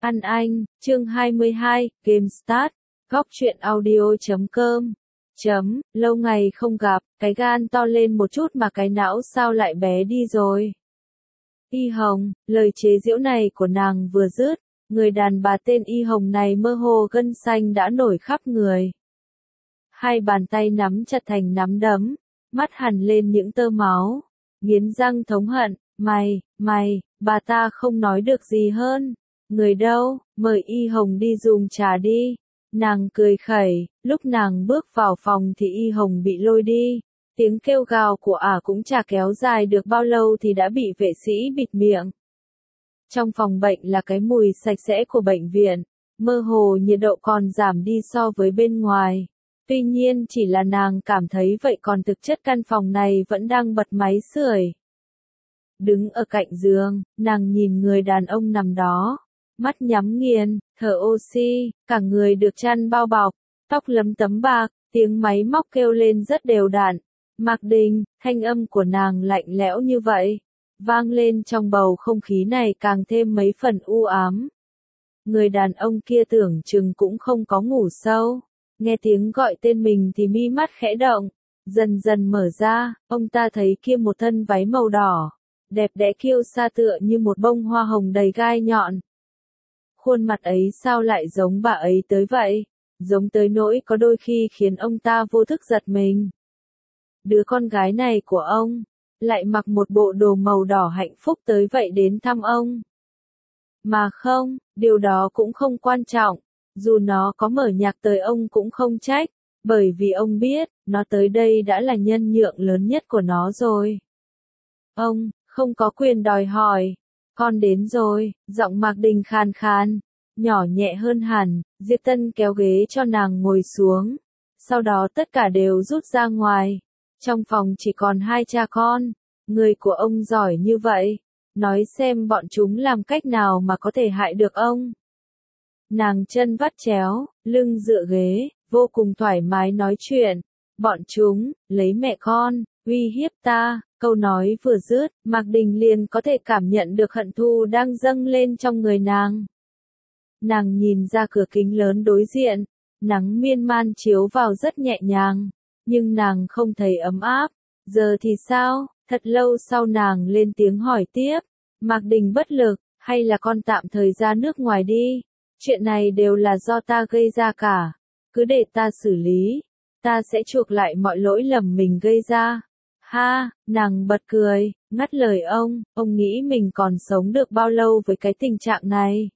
Ăn Anh, chương 22, Game Start, góc truyện audio.com. Lâu ngày không gặp, cái gan to lên một chút mà cái não sao lại bé đi rồi. Y Hồng, lời chế giễu này của nàng vừa dứt, người đàn bà tên Y Hồng này mơ hồ gân xanh đã nổi khắp người. Hai bàn tay nắm chặt thành nắm đấm, mắt hằn lên những tơ máu, nghiến răng thống hận, mày, bà ta không nói được gì hơn. Người đâu, mời Y Hồng đi dùng trà đi. Nàng cười khẩy, lúc nàng bước vào phòng thì Y Hồng bị lôi đi. Tiếng kêu gào của ả cũng chả kéo dài được bao lâu thì đã bị vệ sĩ bịt miệng. Trong phòng bệnh là cái mùi sạch sẽ của bệnh viện, mơ hồ nhiệt độ còn giảm đi so với bên ngoài. Tuy nhiên chỉ là nàng cảm thấy vậy còn thực chất căn phòng này vẫn đang bật máy sưởi. Đứng ở cạnh giường, nàng nhìn người đàn ông nằm đó. Mắt nhắm nghiền, thở oxy, cả người được chăn bao bọc, tóc lấm tấm bạc, tiếng máy móc kêu lên rất đều đặn. Mạc Đình, thanh âm của nàng lạnh lẽo như vậy, vang lên trong bầu không khí này càng thêm mấy phần u ám. Người đàn ông kia tưởng chừng cũng không có ngủ sâu, nghe tiếng gọi tên mình thì mi mắt khẽ động, dần dần mở ra, ông ta thấy kia một thân váy màu đỏ, đẹp đẽ kiêu sa tựa như một bông hoa hồng đầy gai nhọn. Khuôn mặt ấy sao lại giống bà ấy tới vậy, giống tới nỗi có đôi khi khiến ông ta vô thức giật mình. Đứa con gái này của ông, lại mặc một bộ đồ màu đỏ hạnh phúc tới vậy đến thăm ông. Mà không, điều đó cũng không quan trọng, dù nó có mở nhạc tới ông cũng không trách, bởi vì ông biết, nó tới đây đã là nhân nhượng lớn nhất của nó rồi. Ông, không có quyền đòi hỏi. Con đến rồi, giọng Mạc Đình khàn khàn, nhỏ nhẹ hơn hẳn, Diệp Tân kéo ghế cho nàng ngồi xuống. Sau đó tất cả đều rút ra ngoài. Trong phòng chỉ còn hai cha con, người của ông giỏi như vậy, nói xem bọn chúng làm cách nào mà có thể hại được ông. Nàng chân vắt chéo, lưng dựa ghế, vô cùng thoải mái nói chuyện. Bọn chúng, lấy mẹ con, uy hiếp ta. Câu nói vừa dứt, Mạc Đình liền có thể cảm nhận được hận thù đang dâng lên trong người nàng. Nàng nhìn ra cửa kính lớn đối diện, nắng miên man chiếu vào rất nhẹ nhàng, nhưng nàng không thấy ấm áp. Giờ thì sao? Thật lâu sau nàng lên tiếng hỏi tiếp. Mạc Đình bất lực, hay là con tạm thời ra nước ngoài đi? Chuyện này đều là do ta gây ra cả. Cứ để ta xử lý. Ta sẽ chuộc lại mọi lỗi lầm mình gây ra. Ha, nàng bật cười, ngắt lời ông nghĩ mình còn sống được bao lâu với cái tình trạng này.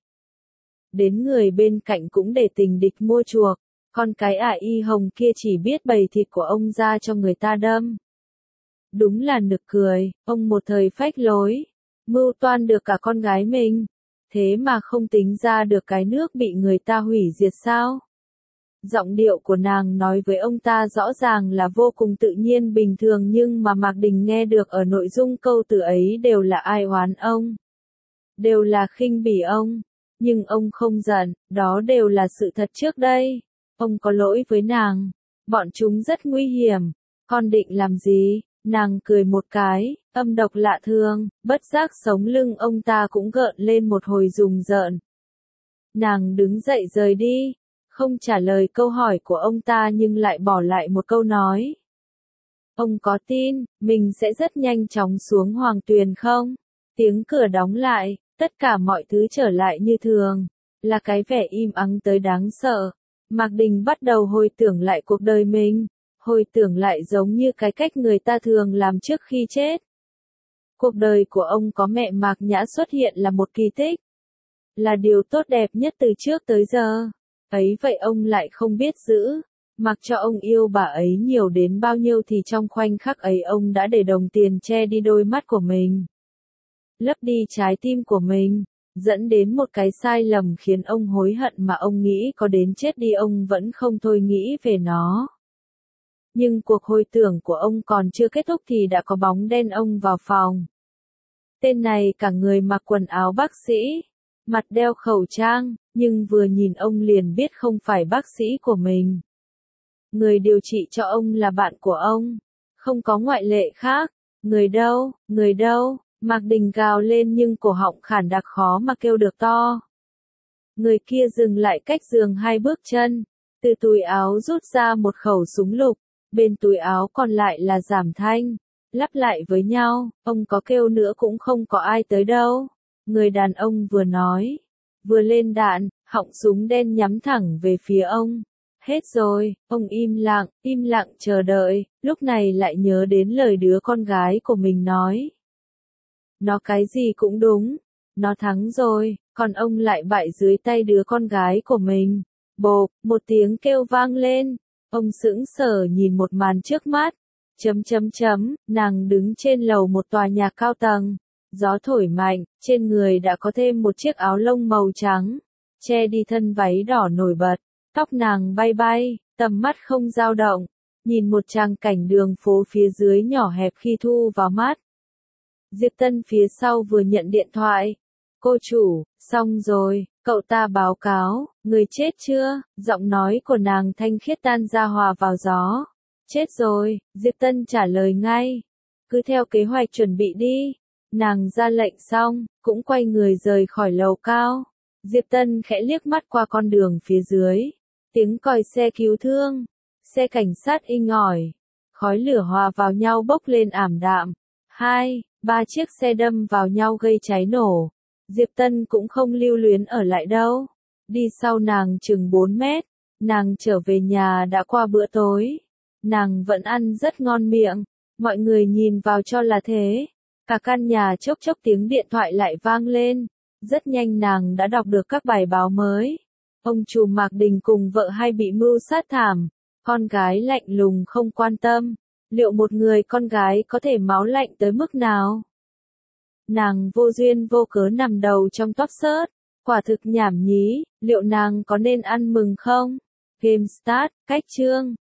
Đến người bên cạnh cũng để tình địch mua chuộc, con cái Y Hồng kia chỉ biết bày thịt của ông ra cho người ta đâm. Đúng là nực cười, ông một thời phách lối, mưu toan được cả con gái mình, thế mà không tính ra được cái nước bị người ta hủy diệt sao. Giọng điệu của nàng nói với ông ta rõ ràng là vô cùng tự nhiên bình thường nhưng mà Mạc Đình nghe được ở nội dung câu từ ấy đều là ai oán ông. Đều là khinh bỉ ông. Nhưng ông không giận, đó đều là sự thật trước đây. Ông có lỗi với nàng. Bọn chúng rất nguy hiểm. Con định làm gì? Nàng cười một cái, âm độc lạ thường, bất giác sống lưng ông ta cũng gợn lên một hồi rùng rợn. Nàng đứng dậy rời đi. Không trả lời câu hỏi của ông ta nhưng lại bỏ lại một câu nói. Ông có tin, mình sẽ rất nhanh chóng xuống Hoàng Tuyền không? Tiếng cửa đóng lại, tất cả mọi thứ trở lại như thường, là cái vẻ im ắng tới đáng sợ. Mạc Đình bắt đầu hồi tưởng lại cuộc đời mình, hồi tưởng lại giống như cái cách người ta thường làm trước khi chết. Cuộc đời của ông có mẹ Mạc Nhã xuất hiện là một kỳ tích, là điều tốt đẹp nhất từ trước tới giờ. Ấy vậy ông lại không biết giữ, mặc cho ông yêu bà ấy nhiều đến bao nhiêu thì trong khoảnh khắc ấy ông đã để đồng tiền che đi đôi mắt của mình. Lấp đi trái tim của mình, dẫn đến một cái sai lầm khiến ông hối hận mà ông nghĩ có đến chết đi ông vẫn không thôi nghĩ về nó. Nhưng cuộc hồi tưởng của ông còn chưa kết thúc thì đã có bóng đen ông vào phòng. Tên này cả người mặc quần áo bác sĩ, mặt đeo khẩu trang, nhưng vừa nhìn ông liền biết không phải bác sĩ của mình. Người điều trị cho ông là bạn của ông, không có ngoại lệ khác. Người đâu, Mạc Đình gào lên nhưng cổ họng khản đặc khó mà kêu được to. Người kia dừng lại cách giường 2 bước chân, từ túi áo rút ra một khẩu súng lục, bên túi áo còn lại là giảm thanh, lắp lại với nhau, ông có kêu nữa cũng không có ai tới đâu. Người đàn ông vừa nói, vừa lên đạn, họng súng đen nhắm thẳng về phía ông. Hết rồi, ông im lặng chờ đợi, lúc này lại nhớ đến lời đứa con gái của mình nói. Nó cái gì cũng đúng, nó thắng rồi, còn ông lại bại dưới tay đứa con gái của mình. Bộp, một tiếng kêu vang lên, ông sững sờ nhìn một màn trước mắt. Nàng đứng trên lầu một tòa nhà cao tầng, gió thổi mạnh, trên người đã có thêm một chiếc áo lông màu trắng, che đi thân váy đỏ nổi bật, tóc nàng bay bay, tầm mắt không dao động, nhìn một tràng cảnh đường phố phía dưới nhỏ hẹp khi thu vào mắt. Diệp Tân phía sau vừa nhận điện thoại. Cô chủ, xong rồi, cậu ta báo cáo, người chết chưa? Giọng nói của nàng thanh khiết tan ra hòa vào gió. Chết rồi, Diệp Tân trả lời ngay. Cứ theo kế hoạch chuẩn bị đi. Nàng ra lệnh xong, cũng quay người rời khỏi lầu cao. Diệp Tân khẽ liếc mắt qua con đường phía dưới. Tiếng còi xe cứu thương, xe cảnh sát inh ỏi. Khói lửa hòa vào nhau bốc lên ảm đạm. 2-3 chiếc xe đâm vào nhau gây cháy nổ. Diệp Tân cũng không lưu luyến ở lại đâu. Đi sau nàng chừng 4 mét. Nàng trở về nhà đã qua bữa tối. Nàng vẫn ăn rất ngon miệng. Mọi người nhìn vào cho là thế. Cả căn nhà chốc chốc tiếng điện thoại lại vang lên. Rất nhanh nàng đã đọc được các bài báo mới. Ông trùm Mạc Đình cùng vợ hai bị mưu sát thảm. Con gái lạnh lùng không quan tâm. Liệu một người con gái có thể máu lạnh tới mức nào? Nàng vô duyên vô cớ nằm đầu trong top search. Quả thực nhảm nhí, liệu nàng có nên ăn mừng không? Game start, cách chương.